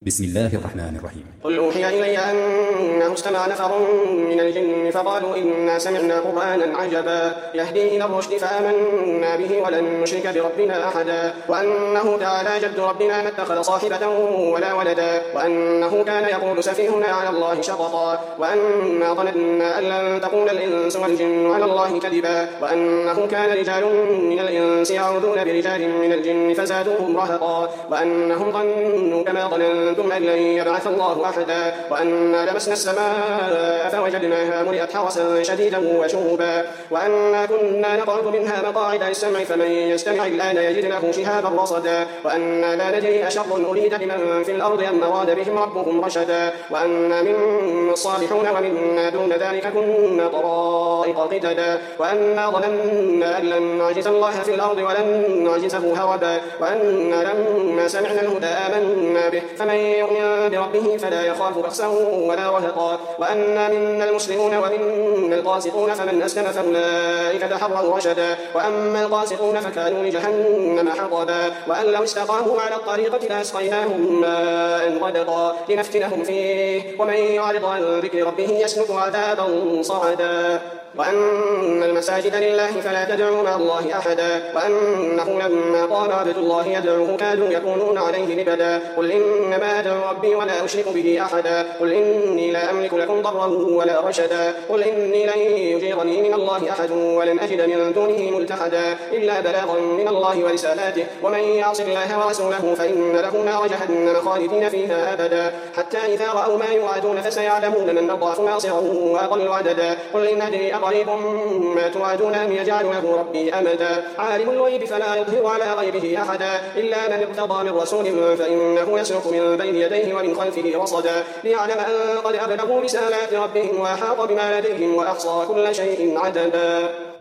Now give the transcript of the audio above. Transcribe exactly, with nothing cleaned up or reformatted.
بسم الله الرحمن الرحيم. قل أوحي إلي أنه استمع نفر من الجن فقالوا إنا سمعنا قرآنا عجبا يهدي إلى الرشد فآمنا به ولن نشرك بربنا أحدا وأنه تعالى جد ربنا ما اتخذ صاحبة ولا ولدا وأنه كان يقول سفيهنا على الله شططا وأنا ظننا أن لن تقول الإنس والجن على الله كذبا وأنه كان رجال من الإنس يعوذون برجال من الجن فزادوهم رهقا وأنهم ظنوا كما ظننتم أن لن يبعث الله أحدا وأنا لمسنا السماء فوجدناها ملئت حرسا شديدا وشهبا وأنا كنا نقعد منها مقاعد للسمع فمن يستمع الآن يجد له شهابا رصدا وأنا لا ندري أشر أريد بمن في الأرض أم أراد بهم ربهم رشدا وأنا منا الصالحون ومنا دون ذلك كنا طرائق قددا وأنا ظننا أن لن نعجز الله في الأرض ولن نعجزه هربا وأنا لما سمعنا الهدى آمنا به فمن يؤمن بربه فلا يخاف بخسا ولا رهقا وأنا منا المسلمون ومنا القاسطون فمن أسلم فأولئك تحروا رشدا وأما القاسطون فكانوا لجهنم حطبا وأن لو استقاموا على الطريقة لأسقيناهم ماء غدقا لنفتنهم فيه ومن يعرض عن ذكر ربه يسلكه عذابا صعدا وأن المساجد لله فلا تدعوا مع الله أحدا وأنه لما قال عبد الله يدعوه كادوا يكونون عليه لبدا قل إنما أدعو ربي ولا أشرك به أحدا قل إني لا أملك لكم ضرا ولا رشدا قل إني لن يجيرني من الله أحد ولن أجد من دونه ملتحدا إلا بلاغا من الله ورسالاته ومن يعص الله ورسوله فإن له نار جهنم خالدين فيها أبدا حتى إذا رأوا ما يوعدون فسيعلمون من أضعف ناصرا وأقل عددا قل إن أدري قريب ما توعدون أم يجعل له ربي أمدا عالم الغيب فلا يظهر على غيبه أحدا إلا من ارتضى من رسول فإنه يسلك من بين يديه ومن خلفه رصدا ليعلم أن قد أبلغوا رسالات ربهم وأحاط بما لديهم وأحصى كل شيء عددا.